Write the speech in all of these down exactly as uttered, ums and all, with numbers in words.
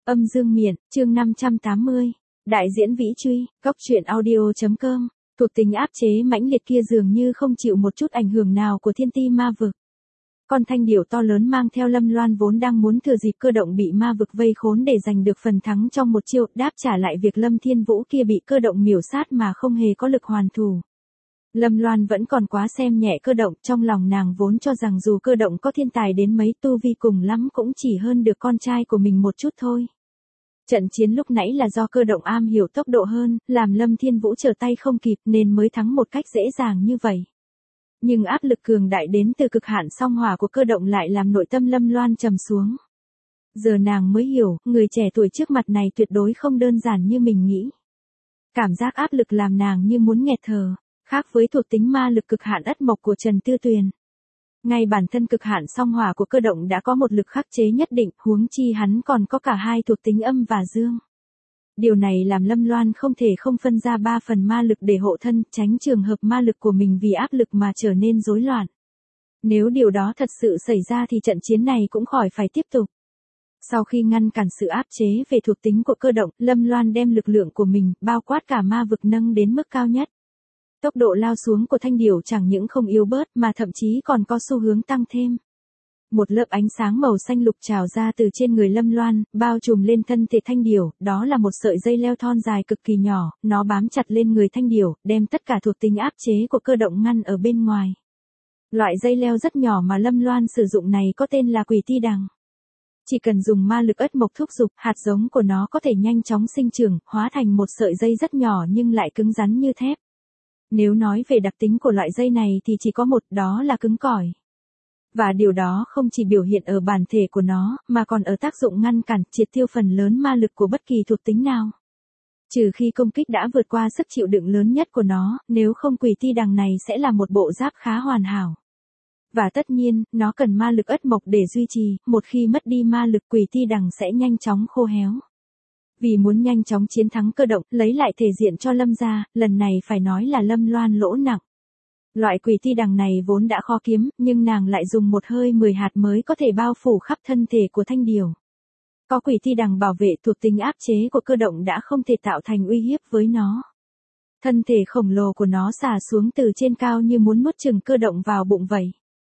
Âm dương miện, chương năm trăm tám mươi. Đại diễn Vĩ Truy, góc truyện audio.com. Thuộc tính áp chế mãnh liệt kia dường như không chịu một chút ảnh hưởng nào của thiên ti ma vực. Con thanh điểu to lớn mang theo Lâm Loan vốn đang muốn thừa dịp cơ động bị ma vực vây khốn để giành được phần thắng trong một chiêu, đáp trả lại việc Lâm Thiên Vũ kia bị cơ động miểu sát mà không hề có lực hoàn thủ. Lâm Loan vẫn còn quá xem nhẹ cơ động, trong lòng nàng vốn cho rằng dù cơ động có thiên tài đến mấy tu vi cùng lắm cũng chỉ hơn được con trai của mình một chút thôi. Trận chiến lúc nãy là do cơ động am hiểu tốc độ hơn, làm Lâm Thiên Vũ trở tay không kịp nên mới thắng một cách dễ dàng như vậy. Nhưng áp lực cường đại đến từ cực hạn song hỏa của cơ động lại làm nội tâm Lâm Loan trầm xuống. Giờ nàng mới hiểu, người trẻ tuổi trước mặt này tuyệt đối không đơn giản như mình nghĩ. Cảm giác áp lực làm nàng như muốn nghẹt thở, khác với thuộc tính ma lực cực hạn ất mộc của Trần Tư Tuyền. Ngay bản thân cực hạn song hỏa của cơ động đã có một lực khắc chế nhất định, huống chi hắn còn có cả hai thuộc tính âm và dương. Điều này làm Lâm Loan không thể không phân ra ba phần ma lực để hộ thân, tránh trường hợp ma lực của mình vì áp lực mà trở nên rối loạn. Nếu điều đó thật sự xảy ra thì trận chiến này cũng khỏi phải tiếp tục. Sau khi ngăn cản sự áp chế về thuộc tính của cơ động, Lâm Loan đem lực lượng của mình, bao quát cả ma vực nâng đến mức cao nhất. Tốc độ lao xuống của thanh điểu chẳng những không yếu bớt mà thậm chí còn có xu hướng tăng thêm. Một lớp ánh sáng màu xanh lục trào ra từ trên người Lâm Loan, bao trùm lên thân thể thanh điểu, đó là một sợi dây leo thon dài cực kỳ nhỏ, nó bám chặt lên người thanh điểu, đem tất cả thuộc tính áp chế của cơ động ngăn ở bên ngoài. Loại dây leo rất nhỏ mà Lâm Loan sử dụng này có tên là Quỷ Ti Đằng. Chỉ cần dùng ma lực ất mộc thúc giục, hạt giống của nó có thể nhanh chóng sinh trưởng, hóa thành một sợi dây rất nhỏ nhưng lại cứng rắn như thép. Nếu nói về đặc tính của loại dây này thì chỉ có một, đó là cứng cỏi. Và điều đó không chỉ biểu hiện ở bản thể của nó, mà còn ở tác dụng ngăn cản, triệt tiêu phần lớn ma lực của bất kỳ thuộc tính nào. Trừ khi công kích đã vượt qua sức chịu đựng lớn nhất của nó, nếu không Quỷ Ti Đằng này sẽ là một bộ giáp khá hoàn hảo. Và tất nhiên, nó cần ma lực ất mộc để duy trì, một khi mất đi ma lực Quỷ Ti Đằng sẽ nhanh chóng khô héo. Vì muốn nhanh chóng chiến thắng cơ động, lấy lại thể diện cho Lâm gia, lần này phải nói là Lâm Loan lỗ nặng. Loại Quỷ Ti Đằng này vốn đã khó kiếm, nhưng nàng lại dùng một hơi mười hạt mới có thể bao phủ khắp thân thể của thanh điểu. Có Quỷ Ti Đằng bảo vệ, thuộc tính áp chế của cơ động đã không thể tạo thành uy hiếp với nó. Thân thể khổng lồ của nó xả xuống từ trên cao như muốn nuốt chửng cơ động vào bụng vậy.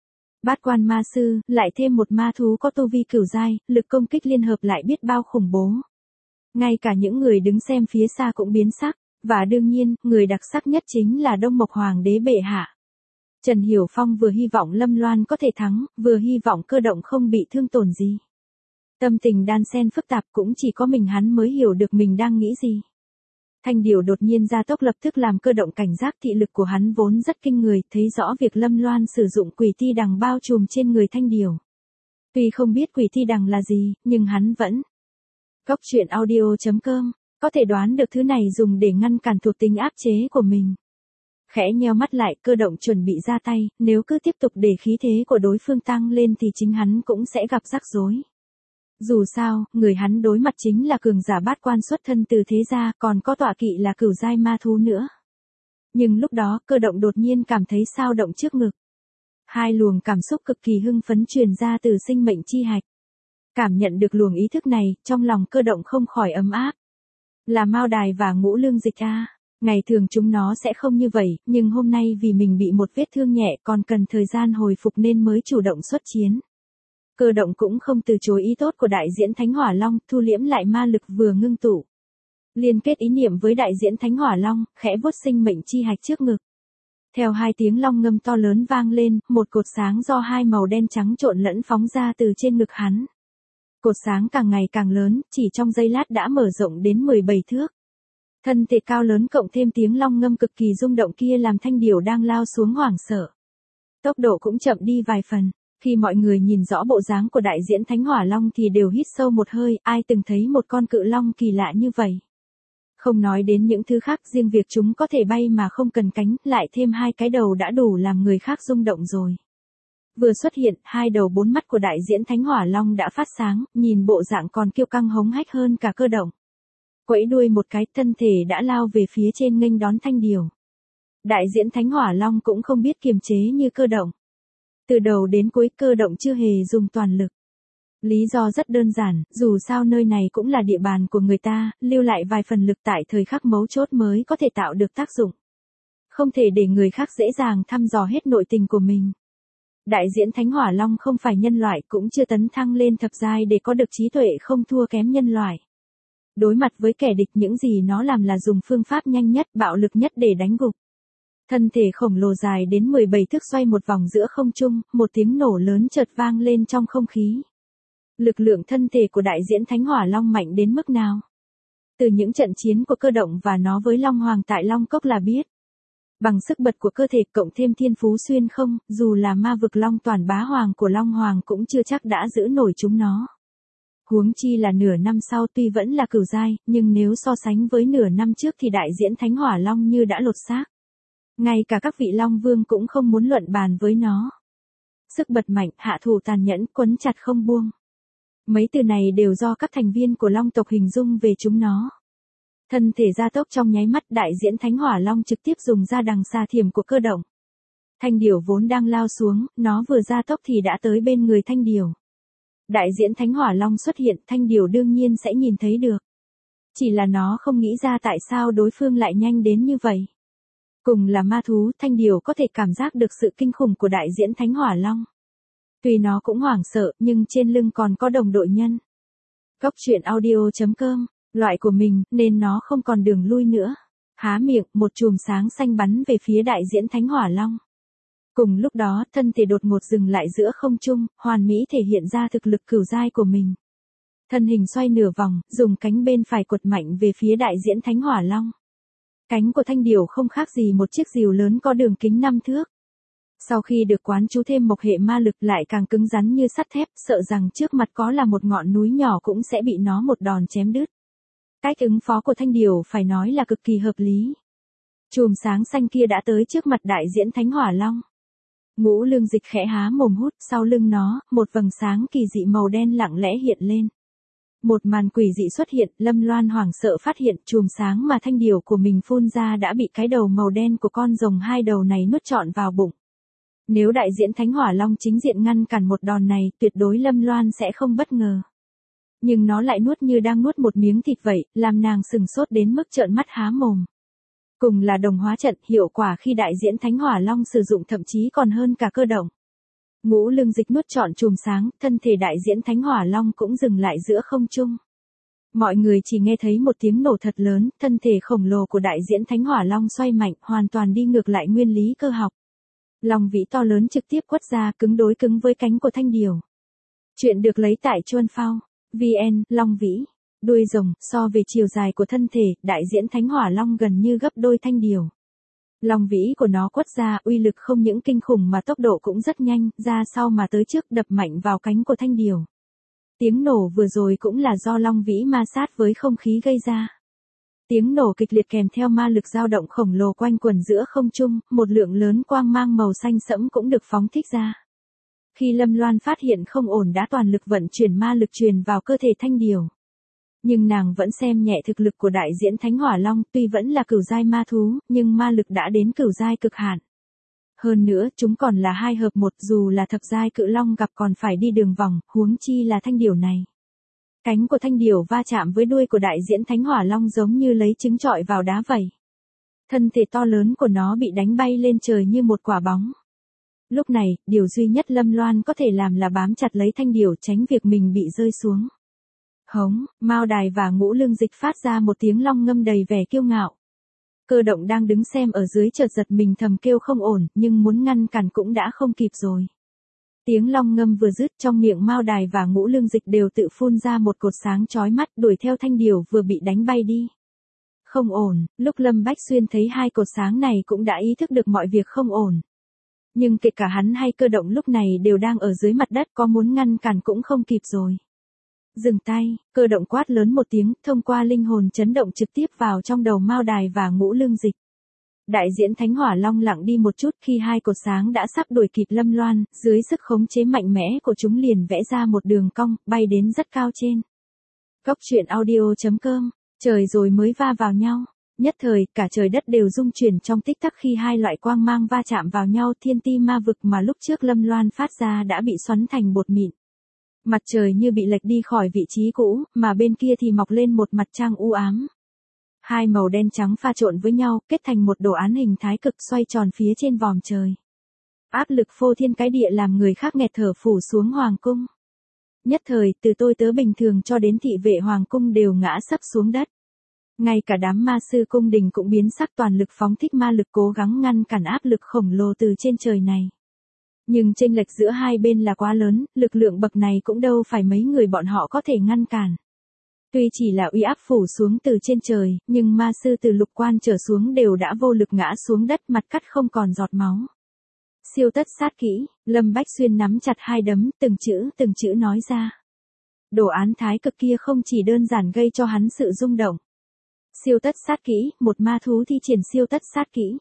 Bát quan ma sư, lại thêm một ma thú có tu vi cửu giai, lực công kích liên hợp lại biết bao khủng bố. Ngay cả những người đứng xem phía xa cũng biến sắc, và đương nhiên, người đặc sắc nhất chính là Đông Mộc Hoàng đế bệ hạ. Trần Hiểu Phong vừa hy vọng Lâm Loan có thể thắng, vừa hy vọng cơ động không bị thương tổn gì. Tâm tình đan xen phức tạp, cũng chỉ có mình hắn mới hiểu được mình đang nghĩ gì. Thanh điểu đột nhiên gia tốc lập tức làm cơ động cảnh giác, thị lực của hắn vốn rất kinh người, thấy rõ việc Lâm Loan sử dụng Quỷ Ti Đằng bao trùm trên người thanh điểu. Tuy không biết Quỷ Ti Đằng là gì, nhưng hắn vẫn góc truyện audio.com, có thể đoán được thứ này dùng để ngăn cản thuộc tính áp chế của mình. Khẽ nheo mắt lại, cơ động chuẩn bị ra tay, nếu cứ tiếp tục để khí thế của đối phương tăng lên thì chính hắn cũng sẽ gặp rắc rối. Dù sao, người hắn đối mặt chính là cường giả bát quan xuất thân từ thế gia, còn có tọa kỵ là cửu giai ma thú nữa. Nhưng lúc đó, cơ động đột nhiên cảm thấy xao động trước ngực. Hai luồng cảm xúc cực kỳ hưng phấn truyền ra từ sinh mệnh chi hạch. Cảm nhận được luồng ý thức này, trong lòng cơ động không khỏi ấm áp. Là Mao Đài và Ngũ Lương Dịch a. Ngày thường chúng nó sẽ không như vậy, nhưng hôm nay vì mình bị một vết thương nhẹ còn cần thời gian hồi phục nên mới chủ động xuất chiến. Cơ động cũng không từ chối ý tốt của đại diễn Thánh Hỏa Long, thu liễm lại ma lực vừa ngưng tụ. Liên kết ý niệm với đại diễn Thánh Hỏa Long, khẽ vuốt sinh mệnh chi hạch trước ngực. Theo hai tiếng long ngâm to lớn vang lên, một cột sáng do hai màu đen trắng trộn lẫn phóng ra từ trên ngực hắn. Cột sáng càng ngày càng lớn, chỉ trong giây lát đã mở rộng đến mười bảy thước. Thân thể cao lớn cộng thêm tiếng long ngâm cực kỳ rung động kia làm thanh điểu đang lao xuống hoảng sợ. Tốc độ cũng chậm đi vài phần. Khi mọi người nhìn rõ bộ dáng của đại diễn Thánh Hỏa Long thì đều hít sâu một hơi, ai từng thấy một con cự long kỳ lạ như vậy. Không nói đến những thứ khác, riêng việc chúng có thể bay mà không cần cánh, lại thêm hai cái đầu đã đủ làm người khác rung động rồi. Vừa xuất hiện, hai đầu bốn mắt của đại diễn Thánh Hỏa Long đã phát sáng, nhìn bộ dạng còn kiêu căng hống hách hơn cả cơ động. Quẫy đuôi một cái, thân thể đã lao về phía trên nghênh đón thanh điểu. Đại diễn Thánh Hỏa Long cũng không biết kiềm chế như cơ động. Từ đầu đến cuối cơ động chưa hề dùng toàn lực. Lý do rất đơn giản, dù sao nơi này cũng là địa bàn của người ta, lưu lại vài phần lực tại thời khắc mấu chốt mới có thể tạo được tác dụng. Không thể để người khác dễ dàng thăm dò hết nội tình của mình. Đại diễn Thánh Hỏa Long không phải nhân loại, cũng chưa tấn thăng lên thập giai để có được trí tuệ không thua kém nhân loại. Đối mặt với kẻ địch, những gì nó làm là dùng phương pháp nhanh nhất, bạo lực nhất để đánh gục. Thân thể khổng lồ dài đến mười bảy thước xoay một vòng giữa không trung, một tiếng nổ lớn chợt vang lên trong không khí. Lực lượng thân thể của đại diễn Thánh Hỏa Long mạnh đến mức nào? Từ những trận chiến của cơ động và nó với Long Hoàng tại Long Cốc là biết. Bằng sức bật của cơ thể cộng thêm thiên phú xuyên không, dù là ma vực Long Toàn Bá Hoàng của Long Hoàng cũng chưa chắc đã giữ nổi chúng nó. Huống chi là nửa năm sau tuy vẫn là cửu giai, nhưng nếu so sánh với nửa năm trước thì đại diễn Thánh Hỏa Long như đã lột xác. Ngay cả các vị Long Vương cũng không muốn luận bàn với nó. Sức bật mạnh, hạ thủ tàn nhẫn, quấn chặt không buông. Mấy từ này đều do các thành viên của Long tộc hình dung về chúng nó. Thân thể gia tốc trong nháy mắt, đại diễn Thánh Hỏa Long trực tiếp dùng ra đằng xà thiểm của cơ động. Thanh điểu vốn đang lao xuống, nó vừa gia tốc thì đã tới bên người thanh điểu. Đại diễn Thánh Hỏa Long xuất hiện, thanh điểu đương nhiên sẽ nhìn thấy được. Chỉ là nó không nghĩ ra tại sao đối phương lại nhanh đến như vậy. Cùng là ma thú, thanh điểu có thể cảm giác được sự kinh khủng của đại diễn Thánh Hỏa Long. Tuy nó cũng hoảng sợ, nhưng trên lưng còn có đồng đội nhân. Góc truyện audio chấm com, loại của mình, nên nó không còn đường lui nữa. Há miệng, một chùm sáng xanh bắn về phía đại diễn Thánh Hỏa Long. Cùng lúc đó, thân thể đột ngột dừng lại giữa không trung, hoàn mỹ thể hiện ra thực lực cửu giai của mình. Thân hình xoay nửa vòng, dùng cánh bên phải quật mạnh về phía đại diễn Thánh Hỏa Long. Cánh của thanh điểu không khác gì một chiếc rìu lớn có đường kính năm thước. Sau khi được quán chú thêm mộc hệ ma lực lại càng cứng rắn như sắt thép, sợ rằng trước mặt có là một ngọn núi nhỏ cũng sẽ bị nó một đòn chém đứt. Cách ứng phó của thanh điểu phải nói là cực kỳ hợp lý. Chùm sáng xanh kia đã tới trước mặt đại diễn Thánh Hỏa Long. Ngũ Lương Dịch khẽ há mồm hút, sau lưng nó, một vầng sáng kỳ dị màu đen lặng lẽ hiện lên. Một màn quỷ dị xuất hiện, Lâm Loan hoảng sợ phát hiện chùm sáng mà thanh điểu của mình phun ra đã bị cái đầu màu đen của con rồng hai đầu này nuốt trọn vào bụng. Nếu đại diễn Thánh Hỏa Long chính diện ngăn cản một đòn này, tuyệt đối Lâm Loan sẽ không bất ngờ. Nhưng nó lại nuốt như đang nuốt một miếng thịt vậy, làm nàng sừng sốt đến mức trợn mắt há mồm. Cùng là đồng hóa trận, hiệu quả khi đại diễn Thánh Hỏa Long sử dụng thậm chí còn hơn cả cơ động. Ngũ Lương Dịch nuốt trọn chùm sáng, thân thể đại diễn Thánh Hỏa Long cũng dừng lại giữa không trung. Mọi người chỉ nghe thấy một tiếng nổ thật lớn, thân thể khổng lồ của đại diễn Thánh Hỏa Long xoay mạnh, hoàn toàn đi ngược lại nguyên lý cơ học. Long vĩ to lớn trực tiếp quất ra, cứng đối cứng với cánh của thanh điểu. Chuyện được lấy tại Chuan Phao, vn, Long vĩ, đuôi rồng, so về chiều dài của thân thể, đại diễn Thánh Hỏa Long gần như gấp đôi thanh điểu. Long vĩ của nó quất ra, uy lực không những kinh khủng mà tốc độ cũng rất nhanh, ra sau mà tới trước đập mạnh vào cánh của thanh điểu. Tiếng nổ vừa rồi cũng là do long vĩ ma sát với không khí gây ra. Tiếng nổ kịch liệt kèm theo ma lực dao động khổng lồ quanh quẩn giữa không trung, một lượng lớn quang mang màu xanh sẫm cũng được phóng thích ra. Khi Lâm Loan phát hiện không ổn đã toàn lực vận chuyển ma lực truyền vào cơ thể thanh điểu. Nhưng nàng vẫn xem nhẹ thực lực của đại diễn Thánh Hỏa Long, tuy vẫn là cửu giai ma thú, nhưng ma lực đã đến cửu giai cực hạn. Hơn nữa, chúng còn là hai hợp một, dù là thập giai cự long gặp còn phải đi đường vòng, huống chi là thanh điểu này. Cánh của thanh điểu va chạm với đuôi của đại diễn Thánh Hỏa Long giống như lấy trứng trọi vào đá vậy. Thân thể to lớn của nó bị đánh bay lên trời như một quả bóng. Lúc này, điều duy nhất Lâm Loan có thể làm là bám chặt lấy thanh điểu tránh việc mình bị rơi xuống. Hống, Mao Đài và Ngũ Lương Dịch phát ra một tiếng long ngâm đầy vẻ kiêu ngạo. Cơ động đang đứng xem ở dưới chợt giật mình thầm kêu không ổn, nhưng muốn ngăn cản cũng đã không kịp rồi. Tiếng long ngâm vừa dứt, trong miệng Mao Đài và Ngũ Lương Dịch đều tự phun ra một cột sáng chói mắt đuổi theo thanh điểu vừa bị đánh bay đi. Không ổn, lúc Lâm Bách Xuyên thấy hai cột sáng này cũng đã ý thức được mọi việc không ổn. Nhưng kể cả hắn hay cơ động lúc này đều đang ở dưới mặt đất, có muốn ngăn cản cũng không kịp rồi. Dừng tay, cơ động quát lớn một tiếng, thông qua linh hồn chấn động trực tiếp vào trong đầu Mao Đài và Ngũ Lương Dịch. Đại diễn Thánh Hỏa Long lặng đi một chút khi hai cột sáng đã sắp đuổi kịp Lâm Loan, dưới sức khống chế mạnh mẽ của chúng liền vẽ ra một đường cong, bay đến rất cao trên. Góc truyện audio chấm com, trời rồi mới va vào nhau. Nhất thời, cả trời đất đều rung chuyển trong tích tắc khi hai loại quang mang va chạm vào nhau, thiên ti ma vực mà lúc trước Lâm Loan phát ra đã bị xoắn thành bột mịn. Mặt trời như bị lệch đi khỏi vị trí cũ, mà bên kia thì mọc lên một mặt trăng u ám. Hai màu đen trắng pha trộn với nhau, kết thành một đồ án hình thái cực xoay tròn phía trên vòm trời. Áp lực phô thiên cái địa làm người khác nghẹt thở phủ xuống hoàng cung. Nhất thời, từ tôi tớ bình thường cho đến thị vệ hoàng cung đều ngã sấp xuống đất. Ngay cả đám ma sư cung đình cũng biến sắc, toàn lực phóng thích ma lực cố gắng ngăn cản áp lực khổng lồ từ trên trời này. Nhưng chênh lệch giữa hai bên là quá lớn, lực lượng bậc này cũng đâu phải mấy người bọn họ có thể ngăn cản. Tuy chỉ là uy áp phủ xuống từ trên trời, nhưng ma sư từ lục quan trở xuống đều đã vô lực ngã xuống đất, mặt cắt không còn giọt máu. Siêu tất sát kỹ, Lâm Bách Xuyên nắm chặt hai đấm, từng chữ từng chữ nói ra. Đồ án thái cực kia không chỉ đơn giản gây cho hắn sự rung động. Siêu tất sát kỹ, một ma thú thi triển siêu tất sát kỹ.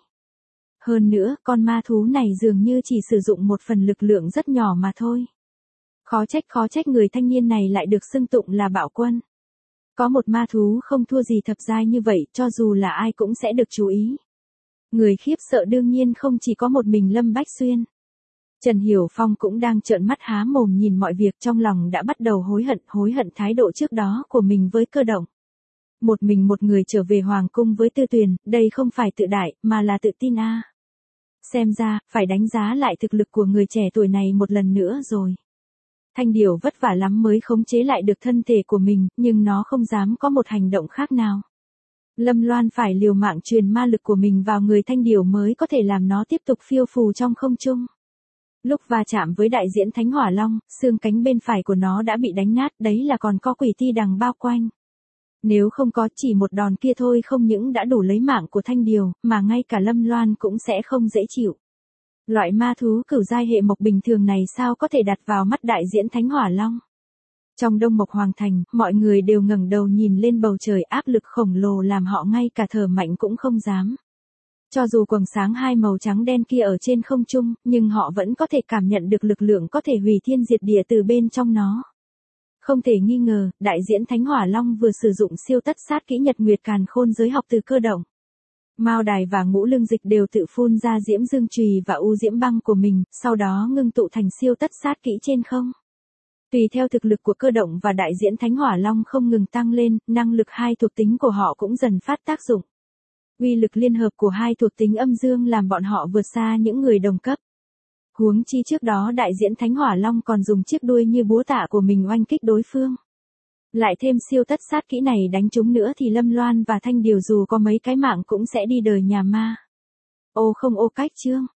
Hơn nữa, con ma thú này dường như chỉ sử dụng một phần lực lượng rất nhỏ mà thôi. Khó trách khó trách người thanh niên này lại được xưng tụng là bạo quân. Có một ma thú không thua gì thập giai như vậy, cho dù là ai cũng sẽ được chú ý. Người khiếp sợ đương nhiên không chỉ có một mình Lâm Bách Xuyên. Trần Hiểu Phong cũng đang trợn mắt há mồm nhìn mọi việc, trong lòng đã bắt đầu hối hận, hối hận thái độ trước đó của mình với Cơ Động. Một mình một người trở về hoàng cung với Tư Tuyền, đây không phải tự đại, mà là tự tin a. À. Xem ra, phải đánh giá lại thực lực của người trẻ tuổi này một lần nữa rồi. Thanh Điểu vất vả lắm mới khống chế lại được thân thể của mình, nhưng nó không dám có một hành động khác nào. Lâm Loan phải liều mạng truyền ma lực của mình vào người Thanh Điểu mới có thể làm nó tiếp tục phiêu phù trong không trung. Lúc va chạm với đại diễn Thánh Hỏa Long, xương cánh bên phải của nó đã bị đánh nát, đấy là còn có quỷ ti đằng bao quanh. Nếu không có chỉ một đòn kia thôi không những đã đủ lấy mạng của Thanh Điểu, mà ngay cả Lâm Loan cũng sẽ không dễ chịu. Loại ma thú cửu giai hệ mộc bình thường này sao có thể đặt vào mắt đại diễn Thánh Hỏa Long. Trong Đông Mộc Hoàng Thành, mọi người đều ngẩng đầu nhìn lên bầu trời, áp lực khổng lồ làm họ ngay cả thở mạnh cũng không dám. Cho dù quầng sáng hai màu trắng đen kia ở trên không trung, nhưng họ vẫn có thể cảm nhận được lực lượng có thể hủy thiên diệt địa từ bên trong nó. Không thể nghi ngờ, đại diễn Thánh Hỏa Long vừa sử dụng siêu tất sát kỹ Nhật Nguyệt Càn Khôn giới học từ Cơ Động. Mao Đài và Ngũ Lương Dịch đều tự phun ra diễm dương chùy và u diễm băng của mình, sau đó ngưng tụ thành siêu tất sát kỹ trên không. Tùy theo thực lực của Cơ Động và đại diễn Thánh Hỏa Long không ngừng tăng lên, năng lực hai thuộc tính của họ cũng dần phát tác dụng. Uy lực liên hợp của hai thuộc tính âm dương làm bọn họ vượt xa những người đồng cấp. Huống chi trước đó đại diễn Thánh Hỏa Long còn dùng chiếc đuôi như búa tạ của mình oanh kích đối phương. Lại thêm siêu tất sát kỹ này đánh trúng nữa thì Lâm Loan và Thanh Điểu dù có mấy cái mạng cũng sẽ đi đời nhà ma. Ô không ô cách chương.